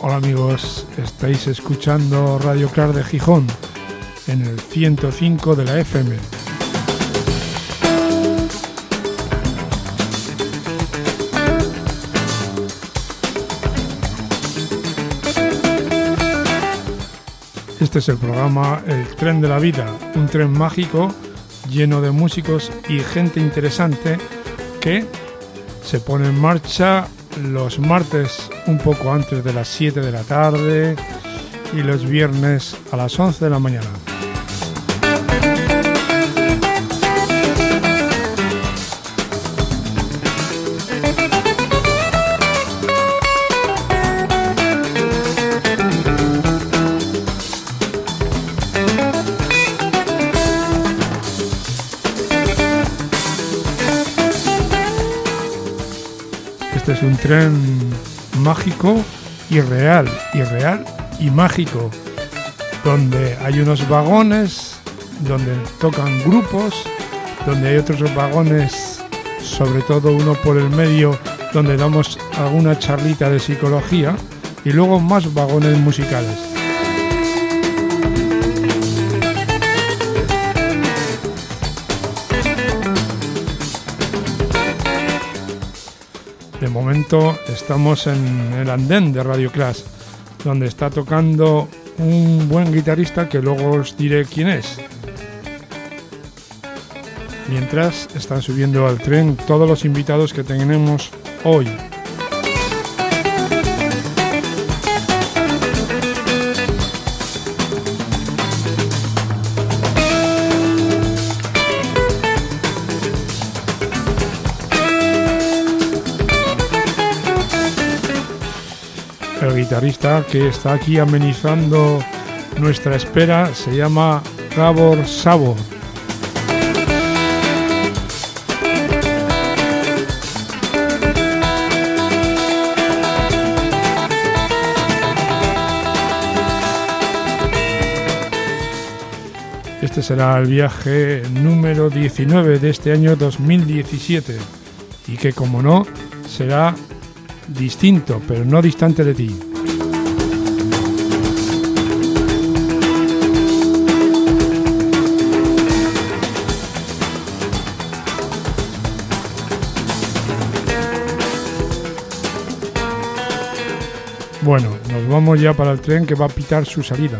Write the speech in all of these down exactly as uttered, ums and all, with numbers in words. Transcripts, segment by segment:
Hola amigos, estáis escuchando Radio Clark de Gijón en el ciento cinco de la F M. Este es el programa El Tren de la Vida, un tren mágico lleno de músicos y gente interesante que se pone en marcha los martes un poco antes de las siete de la tarde y los viernes a las once de la mañana. Este es un tren mágico y real, y real y mágico, donde hay unos vagones, donde tocan grupos, donde hay otros vagones, sobre todo uno por el medio, donde damos alguna charlita de psicología, y luego más vagones musicales. De momento estamos en el andén de Radio Clark, donde está tocando un buen guitarrista que luego os diré quién es. Mientras están subiendo al tren todos los invitados que tenemos hoy. El guitarrista que está aquí amenizando nuestra espera se llama Gabor Szabó. Este será el viaje número diecinueve de este año dos mil diecisiete y que, como no, será distinto, pero no distante de ti. Bueno, nos vamos ya para el tren que va a pitar su salida.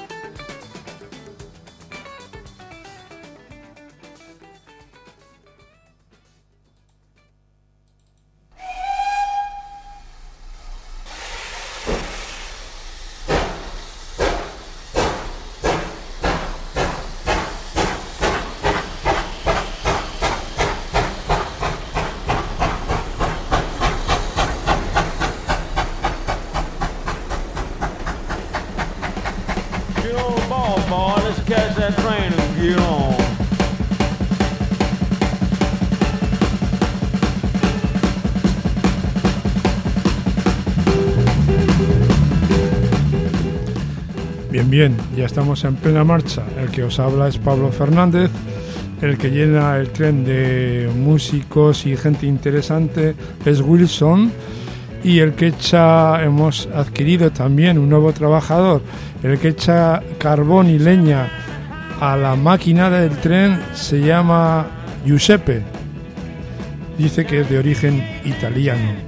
Bien, bien, ya estamos en plena marcha. El que os habla es Pablo Fernández, el que llena el tren de músicos y gente interesante es Wilson, y el que echa, hemos adquirido también un nuevo trabajador, el que echa carbón y leña a la máquina del tren se llama Giuseppe. Dice que es de origen italiano.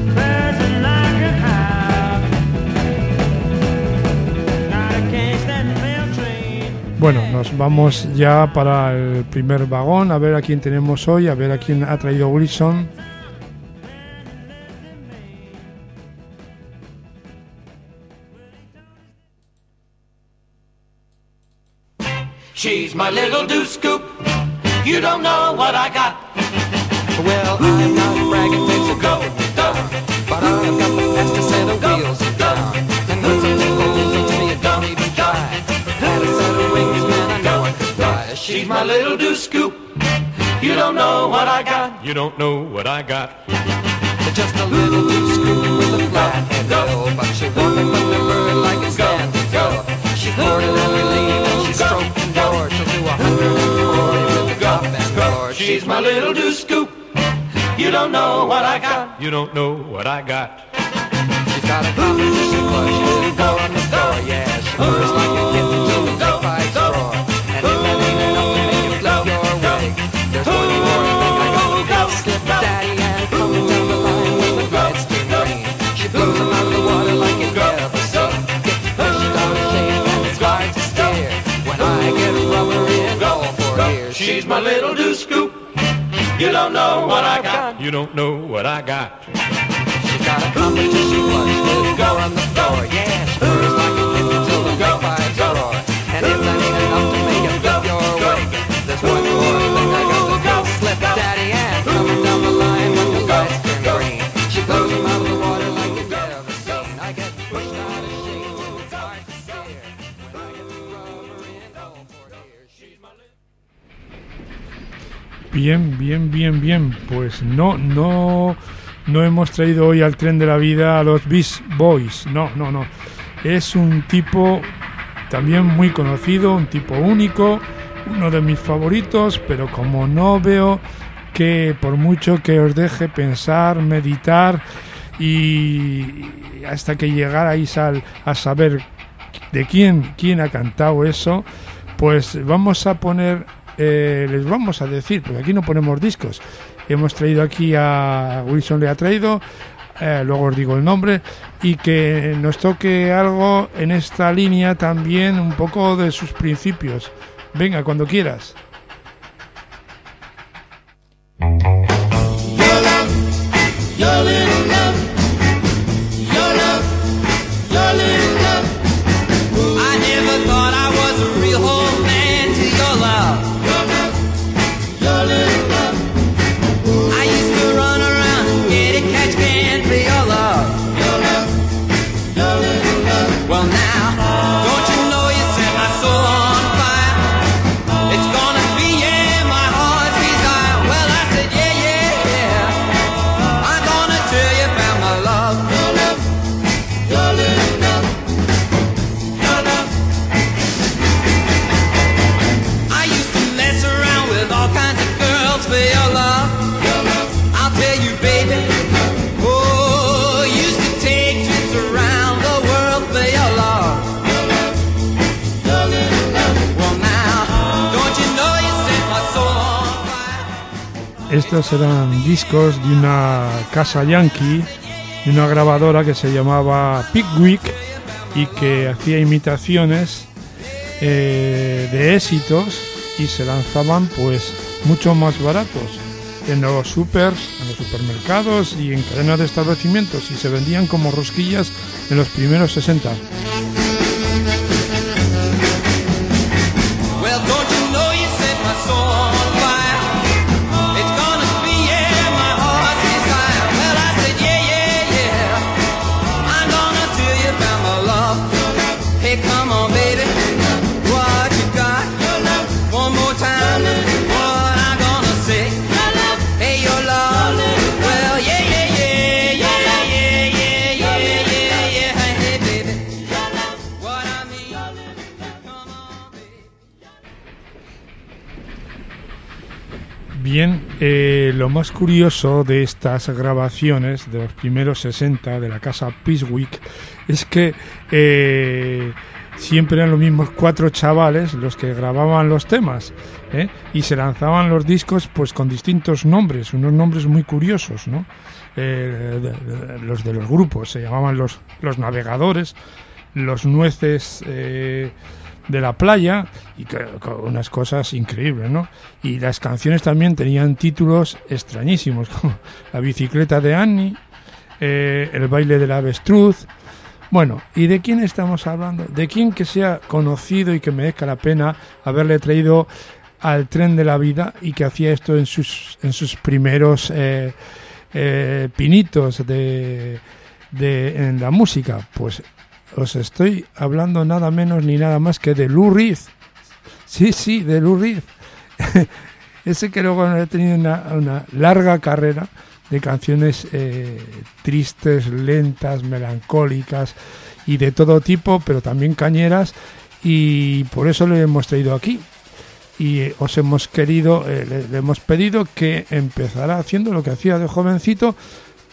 Bueno, nos vamos ya para el primer vagón, a ver a quién tenemos hoy, a ver a quién ha traído Wilson. She's my little do scoop. You don't know what I got. Well, Ooh, I'm not bragging, takes a go, go, but I've got the fastest set of go, wheels in go, town. And when some people listen to you, don't even try. Had a set of wings, man, I know I could fly. She's my little do scoop. You don't know what I got. You don't know what I got. Just a little do scoop with a flat head bill, but she walked up on the bird like it's standing still. She's boarded and relieved and she's stroking bored. She'll do a hundred and forty with the top and board. She's my little do scoop. You don't know what I got. You don't know what I got. She's got a competition clutch with four on the floor, yeah. She purrs like a kitten till the big pipes roar. And if that ain't enough to make you flip your wig, there's one more thing I gotta do. Slip daddy and coming down the line when the lights turn green. She blows him out of the water like it never seen. Get pushed out of shape and it's hard to steer when I get rubber in all four ears. She's my little do scoop. You don't know what I got. You don't know what I got. She's got a competition clutch with four on the floor, yeah. She purrs like a kitten till the big pipes roar. And if that ain't enough to make you flip your wig, there's one more thing I got to do. Slip daddy and coming down the line when the lights turn green. She blows him out of the water like you never seen. I get pushed out of shape when it's hard to steer when I get the rubber in all four ears. She's my little... Bien, bien, bien, bien. Pues no, no, no hemos traído hoy al tren de la vida a los Beach Boys. No, no, no. Es un tipo también muy conocido, un tipo único, uno de mis favoritos, pero como no veo que por mucho que os deje pensar, meditar y hasta que llegarais al, a saber de quién, quién ha cantado eso, pues vamos a poner... Eh, les vamos a decir, porque aquí no ponemos discos. Hemos traído aquí a Wilson, le ha traído, eh, luego os digo el nombre, y que nos toque algo en esta línea también, un poco de sus principios. Venga, cuando quieras. Estos eran discos de una casa yankee, de una grabadora que se llamaba Pickwick y que hacía imitaciones eh, de éxitos y se lanzaban pues mucho más baratos en los supers, en los supermercados y en cadenas de establecimientos, y se vendían como rosquillas en los primeros sesenta. Bien, eh, lo más curioso de estas grabaciones de los primeros sesenta de la casa Pickwick es que eh, siempre eran los mismos cuatro chavales los que grababan los temas, ¿eh? Y se lanzaban los discos pues con distintos nombres, unos nombres muy curiosos, ¿no? Eh, de, de, los de los grupos se llamaban los, los navegadores, los nueces eh, de la playa, y que, con unas cosas increíbles, ¿no? Y las canciones también tenían títulos extrañísimos, como La bicicleta de Annie, eh, El baile del avestruz. Bueno, ¿y de quién estamos hablando? De quién que sea conocido y que merezca la pena haberle traído al tren de la vida y que hacía esto en sus en sus primeros eh, eh, pinitos de, de en la música. Pues os estoy hablando nada menos ni nada más que de Lou Reed. Sí, sí, de Lou Reed. Ese que luego ha tenido una, una larga carrera de canciones eh, tristes, lentas, melancólicas y de todo tipo, pero también cañeras, y por eso le hemos traído aquí. Y eh, os hemos querido, eh, le, le hemos pedido que empezara haciendo lo que hacía de jovencito,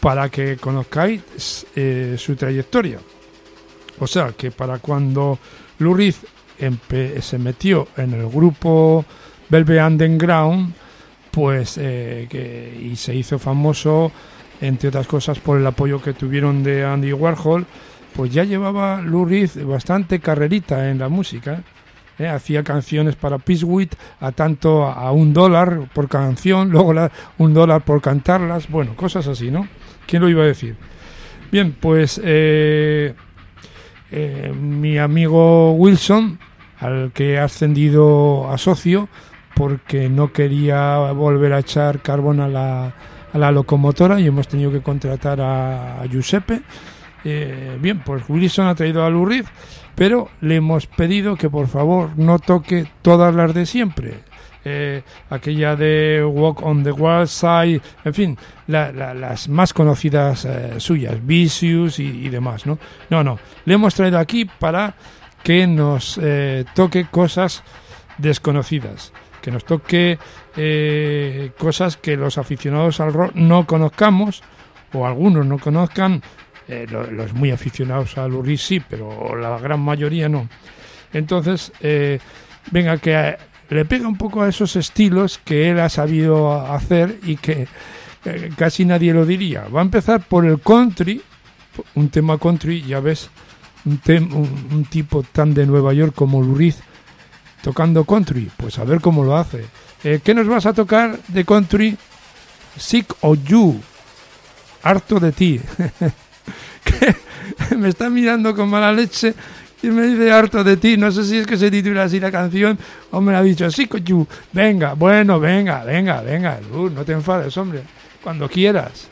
para que conozcáis eh, su trayectoria. O sea, que para cuando Lou Reed empe- se metió en el grupo Velvet Underground, pues eh, que, y se hizo famoso, entre otras cosas, por el apoyo que tuvieron de Andy Warhol, pues ya llevaba Lou Reed bastante carrerita en la música. ¿eh? Hacía canciones para Peaceweed a tanto a, a un dólar por canción, luego la, un dólar por cantarlas, bueno, cosas así, ¿no? ¿Quién lo iba a decir? Bien, pues eh, eh, mi amigo Wilson, al que he ascendido a socio, porque no quería volver a echar carbón a la, a la locomotora y hemos tenido que contratar a, a Giuseppe. Eh, bien, pues Wilson ha traído a Lou Reed, pero le hemos pedido que por favor no toque todas las de siempre. Eh, aquella de Walk on the Wild Side, en fin, la, la, las más conocidas eh, suyas, Vicious y, y demás, ¿no? No, no, le hemos traído aquí para que nos eh, toque cosas desconocidas, que nos toque eh, cosas que los aficionados al rock no conozcamos, o algunos no conozcan, eh, los, los muy aficionados a Lou Reed sí, pero la gran mayoría no. Entonces, eh, venga, que eh, le pega un poco a esos estilos que él ha sabido hacer y que eh, casi nadie lo diría. Va a empezar por el country, un tema country, ya ves, un, tem, un, un tipo tan de Nueva York como Lou Reed tocando country, pues a ver cómo lo hace. Eh, ¿Qué nos vas a tocar de country? Sick of You, harto de ti. Que me está mirando con mala leche y me dice harto de ti. No sé si es que se titula así la canción o me la ha dicho Sick of You. Venga, bueno, venga, venga, venga, Lou, no te enfades, hombre, cuando quieras.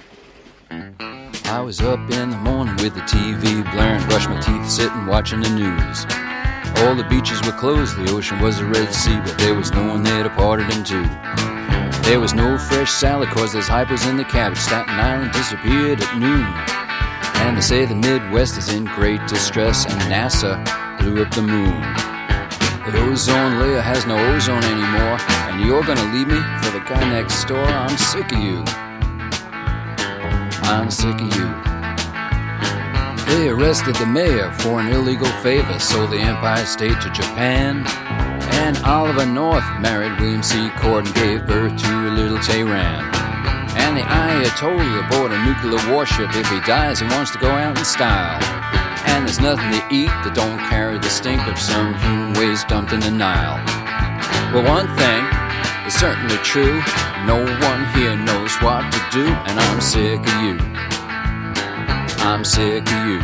I was up in the morning with the T V blaring, brushed my teeth sitting watching the news. All the beaches were closed, the ocean was a Red Sea, but there was no one there to part it in two. There was no fresh salad cause there's hypers in the cabbage. Staten Island disappeared at noon. And they say the Midwest is in great distress and NASA blew up the moon. The ozone layer has no ozone anymore, and you're gonna leave me for the guy next door. I'm sick of you. I'm sick of you. They arrested the mayor for an illegal favor, sold the Empire State to Japan. And Oliver North married William C. Cord and gave birth to a little Tehran. And the Ayatollah aboard a nuclear warship. If he dies, he wants to go out in style. And there's nothing to eat that don't carry the stink of some human waste dumped in the Nile. Well, one thing is certainly true. No one here knows what to do, and I'm sick of you. I'm sick of you.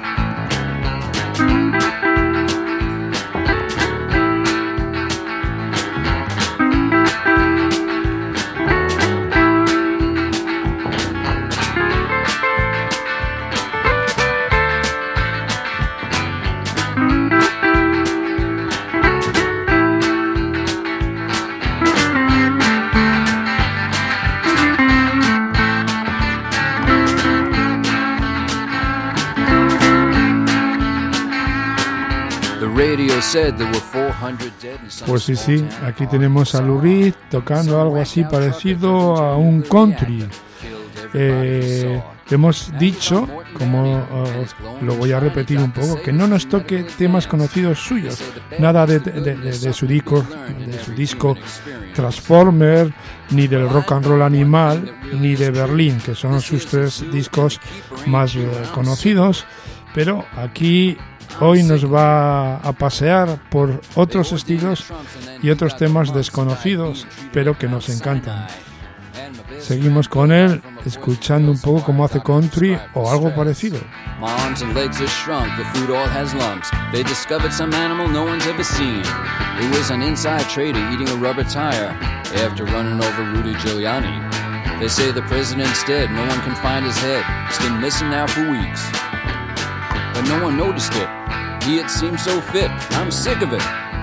Pues sí, sí, aquí tenemos a Lou Reed tocando algo así parecido a un country. Eh, hemos dicho, como uh, lo voy a repetir un poco, que no nos toque temas conocidos suyos, nada de, de, de, de su disco, de su disco Transformer, ni del Rock and Roll Animal, ni de Berlín, que son sus tres discos más uh, conocidos, pero aquí hoy nos va a pasear por otros estilos y otros temas desconocidos, pero que nos encantan. Seguimos con él, escuchando un poco cómo hace country o algo parecido. My arms and legs are shrunk, the food all has lumps. They discovered some animal no one's ever seen. It was an inside trader eating a rubber tire after running over Rudy Giuliani. They say the president's dead, no one can find his head. It's been missing now for weeks, but no one noticed it. He had seemed so fit. I'm sick of it.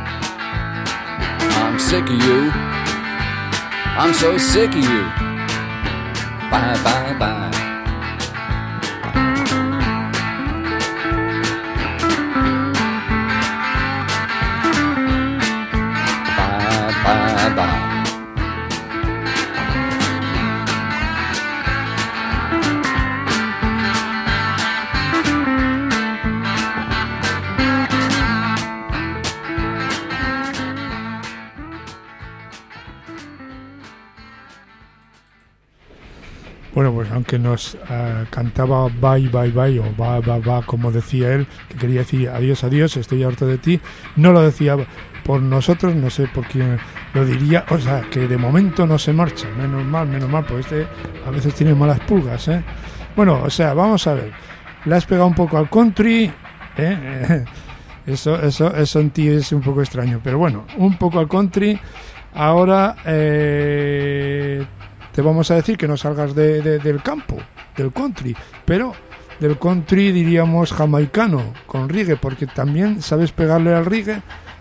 I'm sick of you. I'm so sick of you. Bye, bye, bye. Bye, bye, bye. pues aunque nos uh, cantaba bye, bye, bye, o va, va, va, como decía él, que quería decir adiós, adiós, estoy harto de ti, no lo decía por nosotros, no sé por quién lo diría, o sea, que de momento no se marcha, menos mal, menos mal, pues este a veces tiene malas pulgas, ¿eh? Bueno, o sea, vamos a ver, le has pegado un poco al country, ¿eh? Eso, eso, eso en ti es un poco extraño, pero bueno, un poco al country. Ahora eh, te vamos a decir que no salgas de, de, del campo, del country, pero del country diríamos jamaicano, con reggae, porque también sabes pegarle al reggae,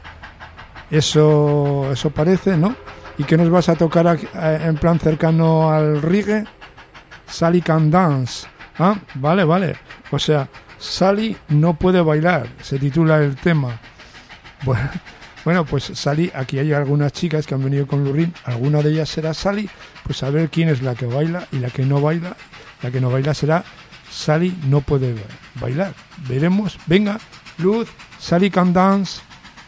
eso, eso parece, ¿no? ¿Y qué nos vas a tocar aquí, en plan cercano al reggae? Sally Can Dance, ¿ah? Vale, vale, o sea... Sally no puede bailar, se titula el tema. Bueno, bueno, pues Sally, aquí hay algunas chicas que han venido con Lou Reed, alguna de ellas será Sally, pues a ver quién es la que baila y la que no baila. La que no baila será Sally no puede bailar. Veremos, venga, Luz, Sally Can Dance.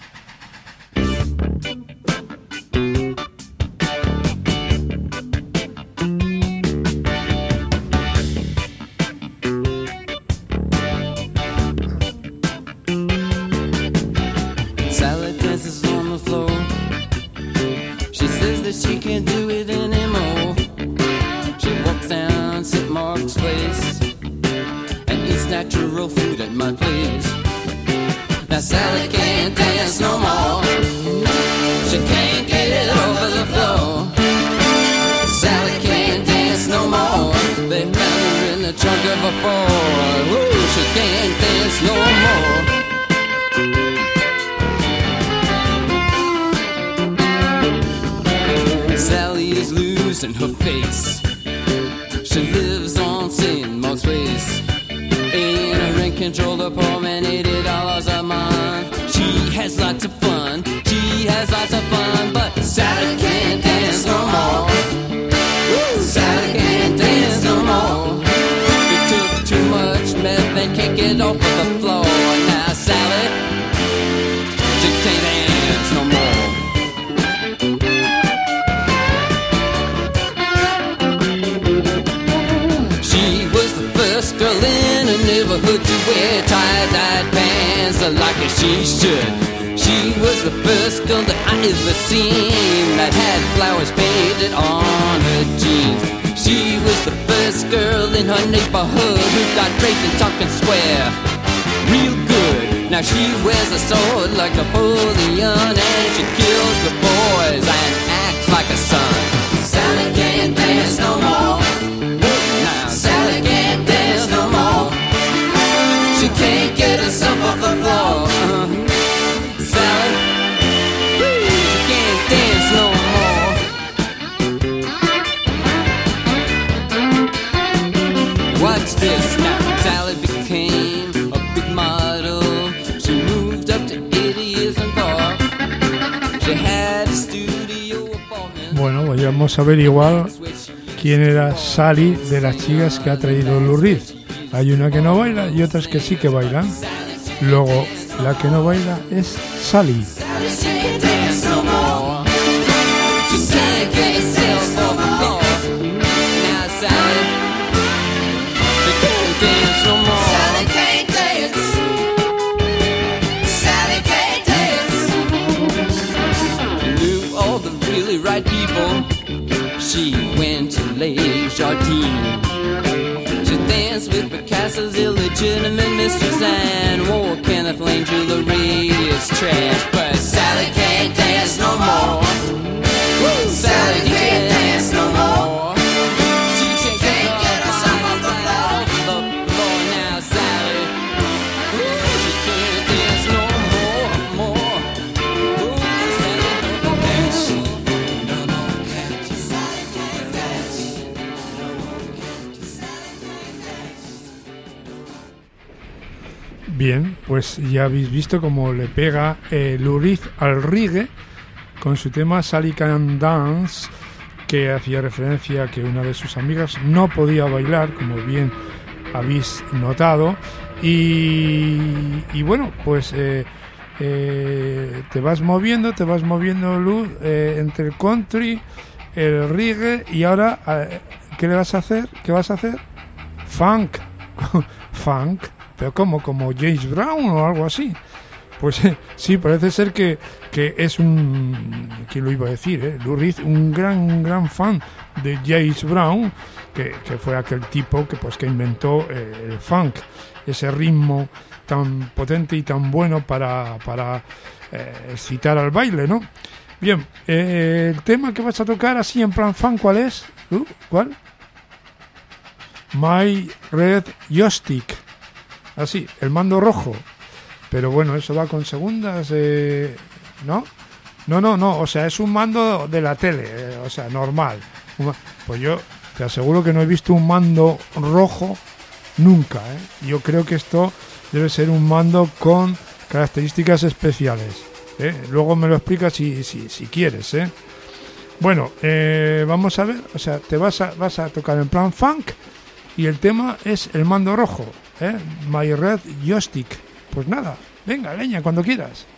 She can't do it anymore. She walks down Saint Mark's Place and eats natural food at my place. Now Sally can't dance no more. She can't get over the floor. Sally can't dance no more. They found her in the trunk of a Ford. Ooh, she can't dance no more. Sally is losing her face. She lives on Saint Mark's Place in a rent-controlled apartment, eighty dollars a month. She has lots of fun, she has lots of fun, but Sally can't dance no more. Woo! Sally can't dance no more. It took too much meth and can't get off of the floor. Now Sally, she can't dance no more. Girl in a neighborhood to wear tie-dyed pants like she should. She was the first girl that I ever seen that had flowers painted on her jeans. She was the first girl in her neighborhood who got raped in Tompkins Square real good. Now she wears a sword like Napoleon, and she kills the boys and acts like a son. Sally can't dance no more. Now Sally can't dance no more. She can't get herself off the floor. Uh-huh. Sally, woo, she can't dance no more. Watch this now. Sally became a big model. She moved up to eightieth Park. She had a studio apartment. Bueno, pues ya vamos a averiguar quién era Sally de las chicas que ha traído Lou Reed. Hay una que no baila y otras que sí que bailan. Luego, la que no baila es Sally. Right people, she went to Les Jardins. She danced with Picasso's illegitimate mistress and wore Kenneth Lane jewelry. It's trash, but Sally can't dance no more. Woo, Sally can't dance no more. She can't get herself off the floor. The floor now, Sally. Woo, she can't dance no more, more. Woo, Sally can't dance. Bien, pues ya habéis visto cómo le pega eh, Lou Reed al reggae con su tema Sally Can Dance, que hacía referencia a que una de sus amigas no podía bailar, como bien habéis notado, y, y bueno, pues eh, eh, te vas moviendo, te vas moviendo, Luz, eh, entre el country, el reggae, y ahora eh, ¿qué le vas a hacer? ¿Qué vas a hacer? Funk. Funk. ¿Pero cómo? ¿Como James Brown o algo así? Pues eh, sí, parece ser que, que es un... ¿Quién lo iba a decir? Eh? Lou Reed, un gran, un gran fan de James Brown, que, que fue aquel tipo que, pues, que inventó eh, el funk, ese ritmo tan potente y tan bueno para, para eh, excitar al baile, ¿no? Bien, eh, el tema que vas a tocar así en plan funk, ¿cuál es? ¿Uh? ¿Cuál? My Red Joystick. Así, el mando rojo. Pero bueno, eso va con segundas, eh, ¿no? No, no, no, o sea, es un mando de la tele, eh, o sea, normal. Pues yo te aseguro que no he visto un mando rojo nunca, ¿eh? Yo creo que esto debe ser un mando con características especiales, ¿eh? Luego me lo explicas si, si, si quieres, ¿eh? Bueno, eh, vamos a ver, o sea, te vas a, vas a tocar en plan funk y el tema es el mando rojo, ¿eh? My Red Joystick. Pues nada, venga, leña, cuando quieras.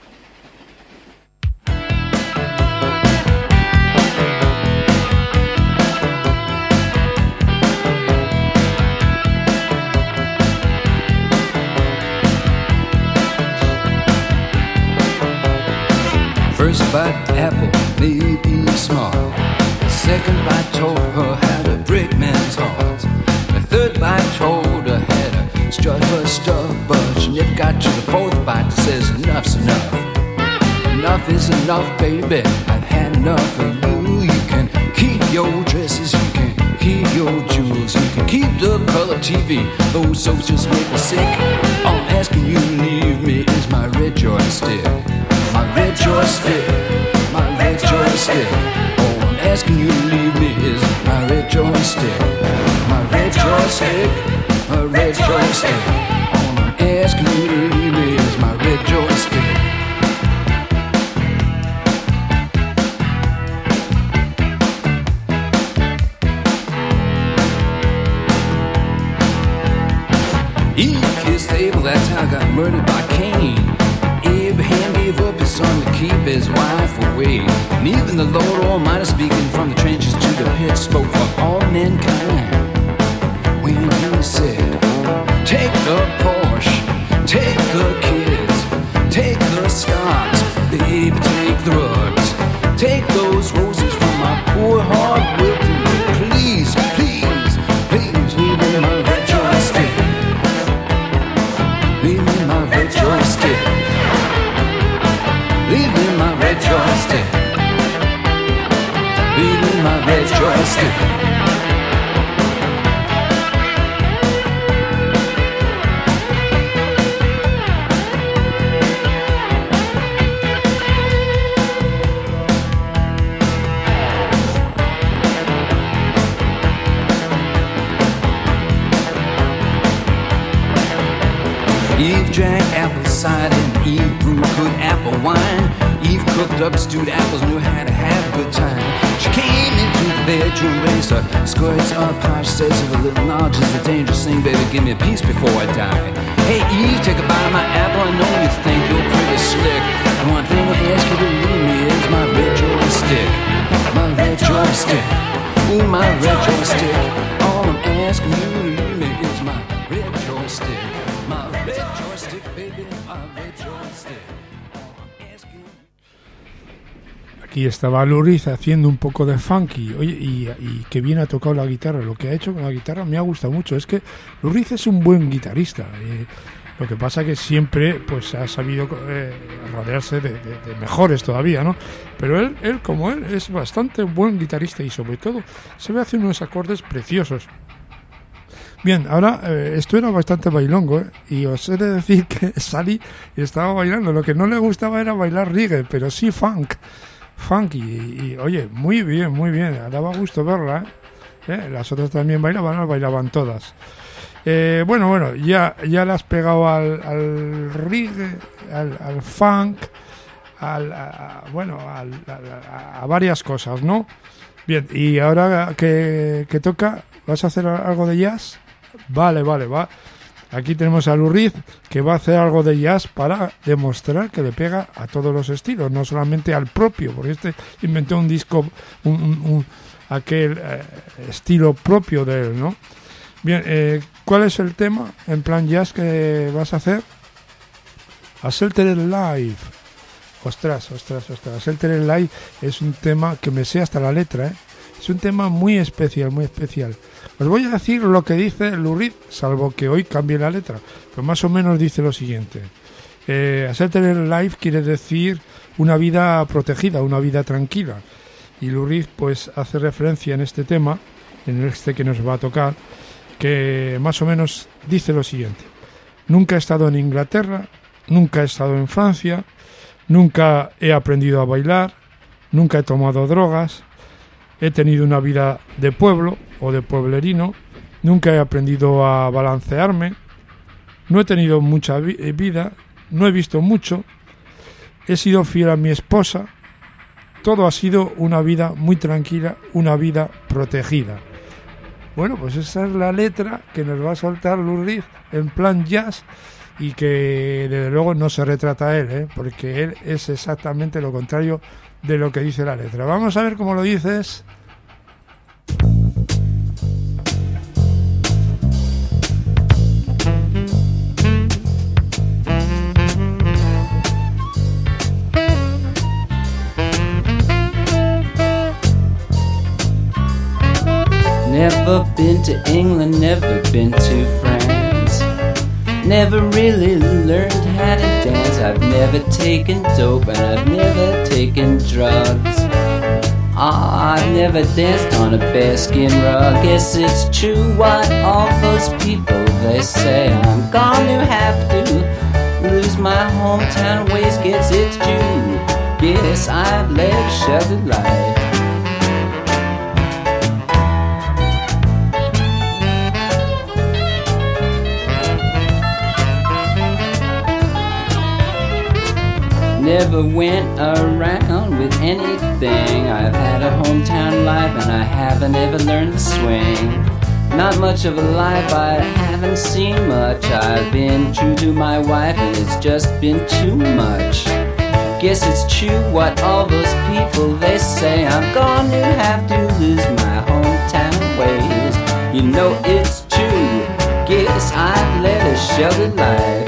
First bite apple, maybe small. The second bite told her how to break man's heart. The third bite told her how to strut her stuff, but she never got to the fourth bite that says enough's enough. Enough is enough, baby. I've had enough of you. You can keep your dresses, you can keep your jewels, you can keep the color T V. Those soaps just make me sick. All I'm asking you to leave me is my red joystick. My red joystick, my red joystick. All I'm asking you to leave me is my red joystick. My red joystick, my red joystick. All I'm asking you to leave me is my red joystick. He kissed Abel, that's how I got murdered by Cain. Abraham gave up his son to keep his wife away. And even the Lord Almighty, speaking from the trenches to the pit, spoke for all mankind when he said, take the Porsche, take the kids, take the stocks, baby, take the rugs, take those roses from my poor heart wilting. Please, please, please, leave me my red joystick. Leave me my red joystick. Leave me my red joystick. Leave me my red joystick. Eve drank apple cider and Eve brewed good apple wine. Eve cooked up stewed apples, knew how to have a good time. She came into the bedroom, raised her skirts up high. She says, if a little knowledge is a dangerous thing, baby, give me a piece before I die. Hey Eve, take a bite of my apple, I know you think you're pretty slick. The one thing I ask you to leave me is my red joystick. My red joystick. Ooh, my red joystick. All I'm asking you to leave me is my red joystick. My red joystick, baby, my red joystick. Aquí estaba Lou Reed haciendo un poco de funky. Oye, y, y que bien ha tocado la guitarra. Lo que ha hecho con la guitarra me ha gustado mucho. Es que Lou Reed es un buen guitarrista. Eh, lo que pasa que siempre pues ha sabido eh, rodearse de, de, de mejores todavía, ¿no? Pero él, él, como él, es bastante buen guitarrista y sobre todo se ve haciendo unos acordes preciosos. Bien, ahora eh, esto era bastante bailongo, ¿eh? Y os he de decir que salí y estaba bailando. Lo que no le gustaba era bailar reggae, pero sí funk. Funky, y, y oye, muy bien, muy bien, daba gusto verla, ¿eh? ¿Eh? Las otras también bailaban, no bailaban todas. Eh, bueno, bueno, ya, ya le has pegado al, al reggae, al, al funk, al, a, bueno, al, a, a varias cosas, ¿no? Bien, y ahora que, que toca, ¿vas a hacer algo de jazz? Vale, vale, va. Aquí tenemos a Lou Reed, que va a hacer algo de jazz para demostrar que le pega a todos los estilos, no solamente al propio, porque este inventó un disco, un, un, un, aquel eh, estilo propio de él, ¿no? Bien, eh, ¿cuál es el tema en plan jazz que vas a hacer? Altered Live. Ostras, ostras, ostras. Altered Live es un tema que me sé hasta la letra, ¿eh? Es un tema muy especial, muy especial. Os voy a decir lo que dice Lou Reed, salvo que hoy cambie la letra, pero más o menos dice lo siguiente. Eh, Altered Life quiere decir una vida protegida, una vida tranquila. Y Lou Reed pues hace referencia en este tema, en este que nos va a tocar, que más o menos dice lo siguiente. Nunca he estado en Inglaterra, nunca he estado en Francia, nunca he aprendido a bailar, nunca he tomado drogas, he tenido una vida de pueblo o de pueblerino, nunca he aprendido a balancearme, no he tenido mucha vi- vida, no he visto mucho, he sido fiel a mi esposa, todo ha sido una vida muy tranquila, una vida protegida. Bueno, pues esa es la letra que nos va a soltar Lou Reed en plan jazz y que desde luego no se retrata a él, ¿eh? Porque él es exactamente lo contrario de lo que dice la letra. Vamos a ver cómo lo dices. Never been to England, never been to France. Never really learned how to dance. I've never taken dope and I've never taken drugs. Ah, I've never danced on a bearskin rug. Guess it's true what all those people they say. I'm gonna have to lose my hometown ways. Guess it's true. Guess I've led a sheltered life. Never went around with anything. I've had a hometown life and I haven't ever learned to swing. Not much of a life, I haven't seen much. I've been true to my wife and it's just been too much. Guess it's true what all those people they say. I'm gonna have to lose my hometown ways. You know it's true. Guess I've led a sheltered life.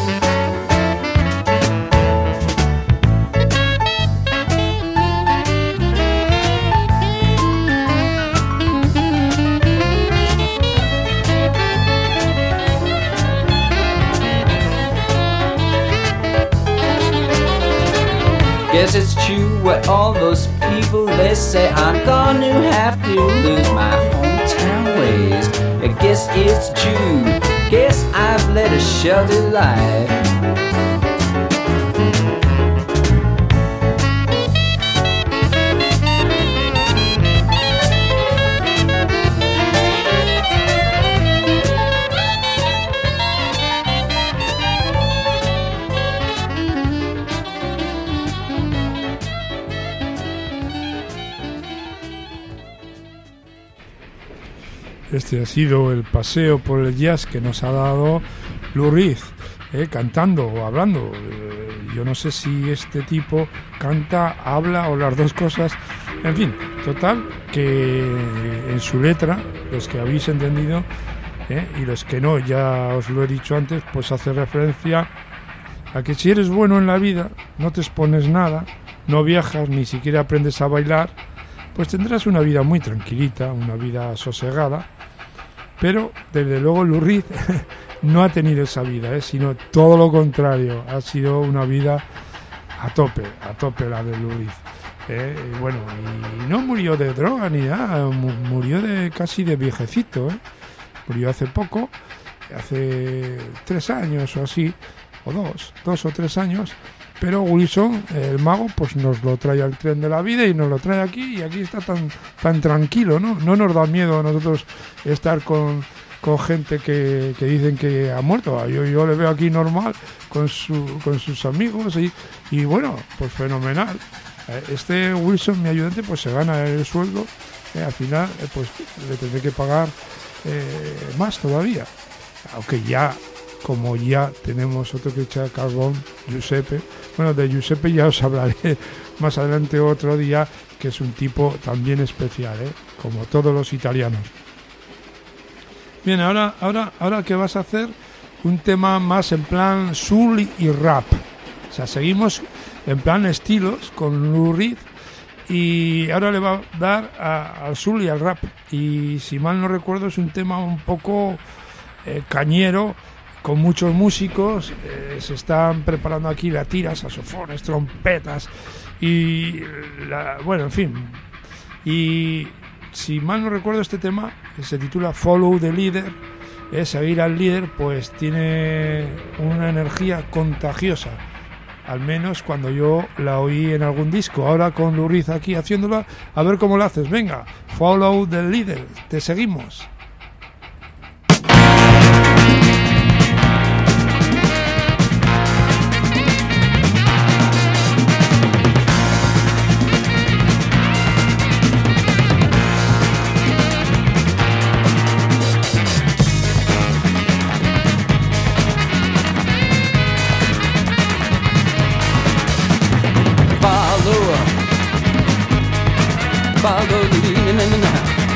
Guess it's true what all those people they say. I'm gonna have to lose my hometown ways. I guess it's true. Guess I've led a sheltered life. Este ha sido el paseo por el jazz que nos ha dado Lou Reed, eh, cantando o hablando. Eh, yo no sé si este tipo canta, habla o las dos cosas. En fin, total, que en su letra, los que habéis entendido eh, y los que no, ya os lo he dicho antes, pues hace referencia a que si eres bueno en la vida, no te expones nada, no viajas, ni siquiera aprendes a bailar, pues tendrás una vida muy tranquilita, una vida sosegada. Pero, desde luego, Lou Reed no ha tenido esa vida, ¿eh? Sino todo lo contrario. Ha sido una vida a tope, a tope la de Lou Reed. ¿eh? Y bueno, y no murió de droga ni nada, murió de casi de viejecito, ¿eh? Murió hace poco, hace tres años o así, o dos, dos o tres años. Pero Wilson, el mago, pues nos lo trae al tren de la vida y nos lo trae aquí, y aquí está tan tan tranquilo, ¿no? No nos da miedo a nosotros estar con, con gente que, que dicen que ha muerto. Yo, yo le veo aquí normal con su con sus amigos y, y bueno, pues fenomenal. Este Wilson, mi ayudante, pues se gana el sueldo, eh, al final eh, pues le tendré que pagar eh, más todavía. Aunque ya, como ya tenemos otro que echa carbón, Giuseppe. Bueno, de Giuseppe ya os hablaré más adelante otro día, que es un tipo también especial, ¿eh? Como todos los italianos. Bien, ahora, ahora, ahora ¿qué vas a hacer? Un tema más en plan soul y rap. O sea, seguimos en plan estilos con Lou Reed y ahora le va a dar a, al soul y al rap. Y si mal no recuerdo es un tema un poco eh, cañero, con muchos músicos. Eh, se están preparando aquí la tira, saxofones, trompetas y la, bueno, en fin. Y si mal no recuerdo, este tema se titula Follow the Leader. Es seguir al líder, pues tiene una energía contagiosa, al menos cuando yo la oí en algún disco. Ahora con Lou Reed aquí haciéndola, a ver cómo la haces. Venga, Follow the Leader, te seguimos. Follow the leader, na na na.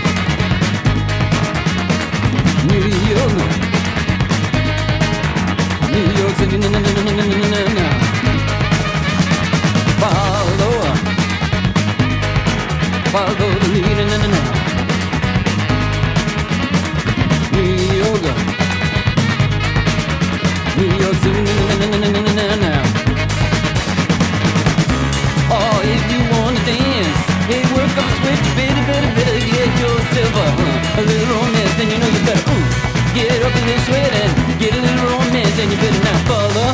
New York, New York City, na na na na na na na na. Follow, follow the leader, na na na. New York, New York City, na na na na na na na. Oh, if you wanna dance. Hey, work up a sweat, you better, better, better get yourself a, uh, a little romance, and you know you better ooh, get up in this sweat and get a little romance, and you better now follow,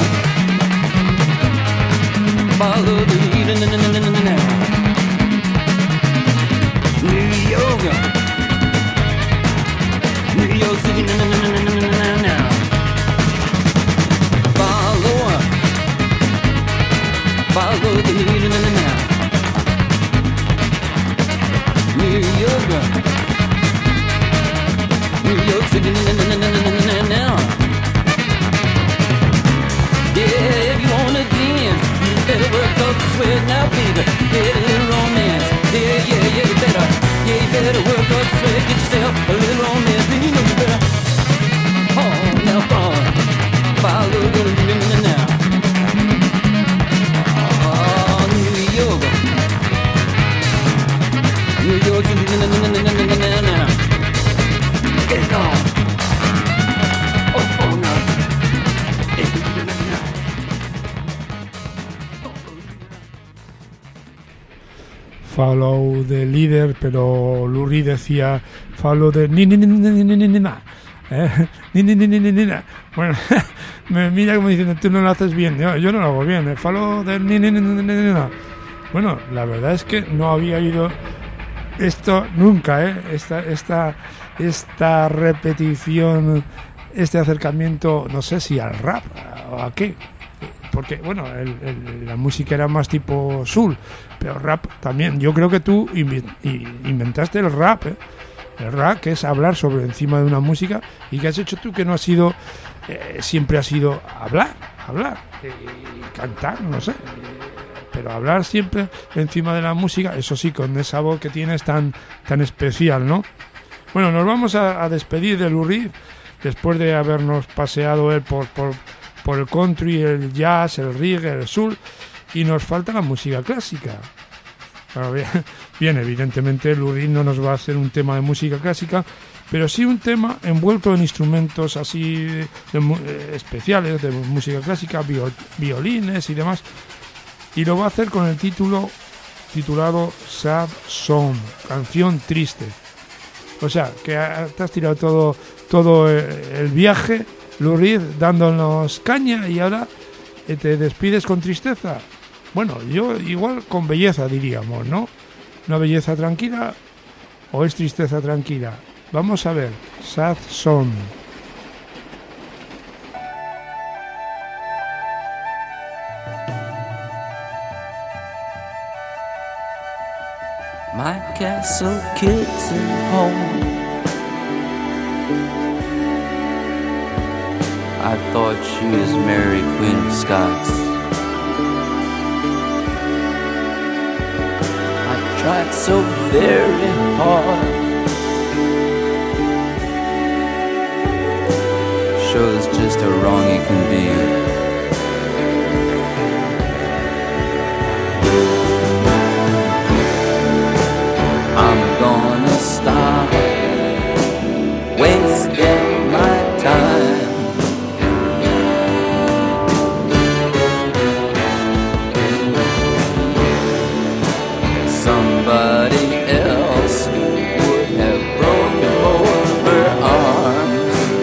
follow the leader, na na na na na na. New York, New York City, na na na na na na na na. Follow, follow the leader, na na na. New York, New York City, na na na na na na na na. Yeah, if you wanna dance, you better work up the sweat now, baby. Get a little romance. Yeah, yeah, yeah, you better, yeah, you better work up the sweat, get yourself a little romance. Then you know you better, oh, now follow, follow the leader now. Oh, New York. New York City, na na na na na na na na. Get it on. Oh, oh, no. Follow the Leader, pero Lou Reed decía follow the ni ni ni ni ni ni ni na. Eh, ni ni ni ni ni na. Bueno, me mira como diciendo tú no lo haces bien. Yo, yo no lo hago bien. Eh. Follow the ni ni ni ni ni na. Bueno, la verdad es que no había ido esto nunca, ¿eh? Esta, esta, esta repetición, este acercamiento, no sé si al rap o a qué, porque, bueno, el, el, la música era más tipo soul, pero rap también. Yo creo que tú inventaste el rap, ¿eh? El rap, que es hablar sobre encima de una música, y que has hecho tú que no ha sido, eh, siempre ha sido hablar, hablar, y cantar, no sé. Pero hablar siempre encima de la música, eso sí, con esa voz que tienes tan, tan especial, ¿no? Bueno, nos vamos a, a despedir de Lou Reed, después de habernos paseado él por, por, por el country, el jazz, el reggae, el soul, y nos falta la música clásica. Bueno, bien, bien, evidentemente Lou Reed no nos va a hacer un tema de música clásica, pero sí un tema envuelto en instrumentos así de, de, especiales, de música clásica, viol, violines y demás. Y lo va a hacer con el título titulado Sad Song, canción triste. O sea, que te has tirado todo, todo el viaje, Lou Reed, dándonos caña, y ahora te despides con tristeza. Bueno, yo igual con belleza diríamos, ¿no? Una belleza tranquila o es tristeza tranquila. Vamos a ver, Sad Song. My castle kids at home. I thought she was Mary Queen of Scots. I tried so very hard. Shows just how wrong you can be. Gonna stop wasting my time. Somebody else would have broken both of her arms.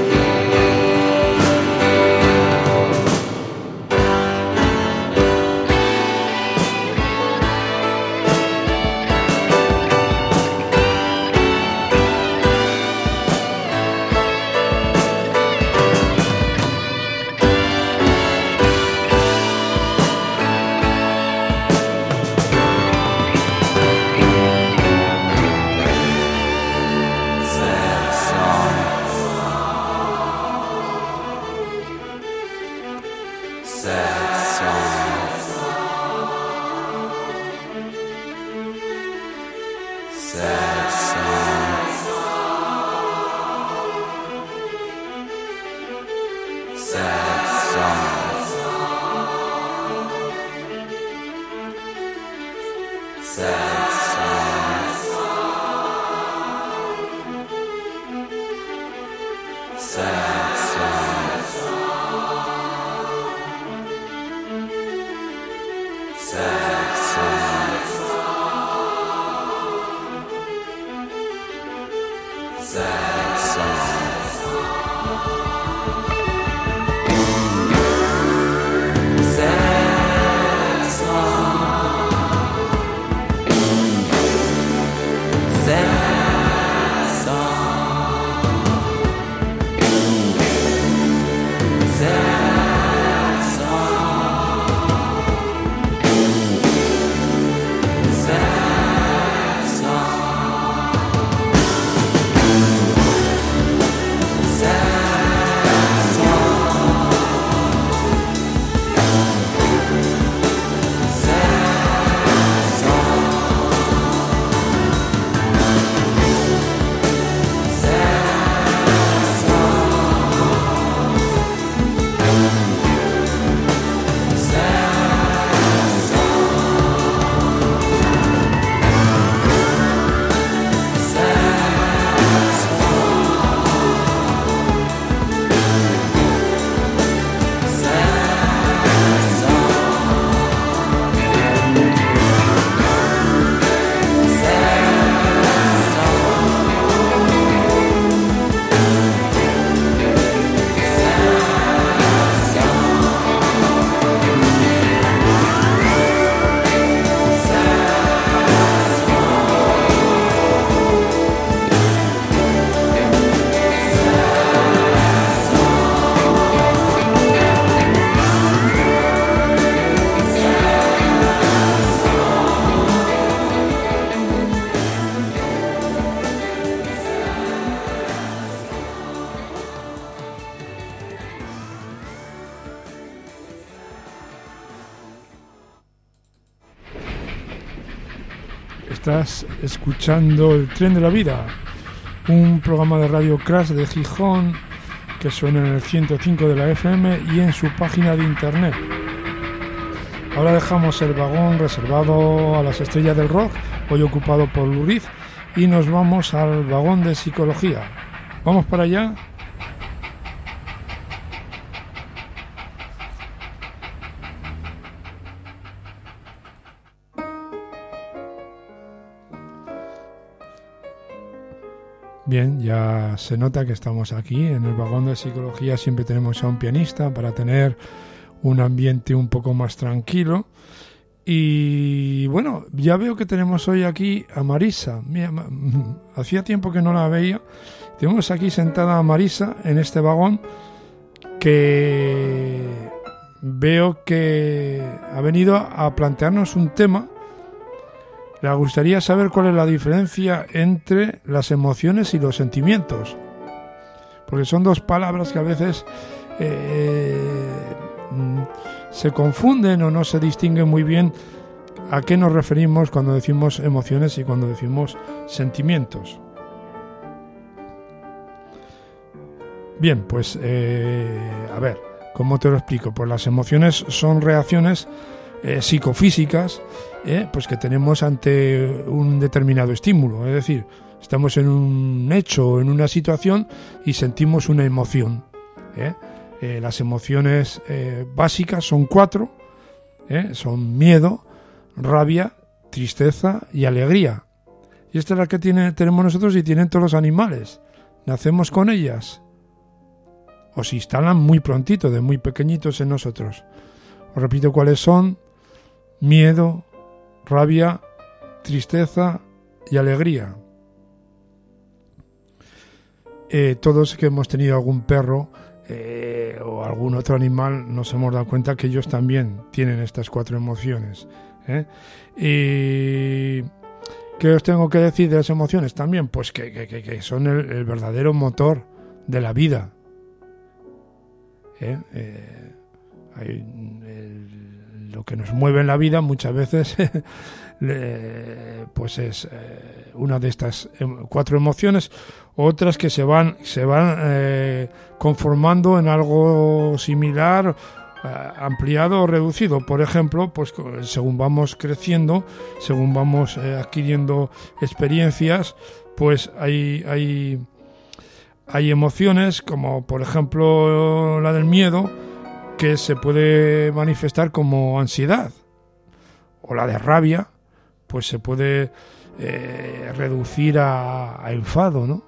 Estás escuchando El Tren de la Vida, un programa de Radio Crash de Gijón que suena en el ciento cinco de la F M y en su página de internet. Ahora dejamos el vagón reservado a las estrellas del rock, hoy ocupado por Luriz, y nos vamos al vagón de psicología. ¿Vamos para allá? Bien, ya se nota que estamos aquí en el vagón de psicología. Siempre tenemos a un pianista para tener un ambiente un poco más tranquilo. Y bueno, ya veo que tenemos hoy aquí a Marisa. Mira, hacía tiempo que no la veía. Tenemos aquí sentada a Marisa en este vagón, que veo que ha venido a plantearnos un tema. Le gustaría saber cuál es la diferencia entre las emociones y los sentimientos, porque son dos palabras que a veces eh, se confunden o no se distinguen muy bien ¿a qué nos referimos cuando decimos emociones y cuando decimos sentimientos? Bien, pues, eh, a ver, ¿cómo te lo explico? Pues las emociones son reacciones eh, psicofísicas eh, pues que tenemos ante un determinado estímulo. Es decir, estamos en un hecho o en una situación y sentimos una emoción. ¿eh? Eh, las emociones eh, básicas son cuatro, ¿eh? son miedo, rabia, tristeza y alegría. Y esta es la que tiene, tenemos nosotros y tienen todos los animales. Nacemos con ellas. O se instalan muy prontito, de muy pequeñitos en nosotros. Os repito cuáles son: miedo, rabia, tristeza y alegría. Eh, todos que hemos tenido algún perro eh, o algún otro animal nos hemos dado cuenta que ellos también tienen estas cuatro emociones. ¿eh? Y ¿qué os tengo que decir de las emociones también? Pues que, que, que son el, el verdadero motor de la vida. ¿Eh? Eh, hay, el, lo que nos mueve en la vida muchas veces le, pues es eh, una de estas em, cuatro emociones, otras que se van se van eh, conformando en algo similar, eh, ampliado o reducido. Por ejemplo, pues según vamos creciendo, según vamos eh, adquiriendo experiencias, pues hay hay Hay emociones como, por ejemplo, la del miedo, que se puede manifestar como ansiedad. O la de rabia, pues se puede eh, reducir a, a enfado, ¿no?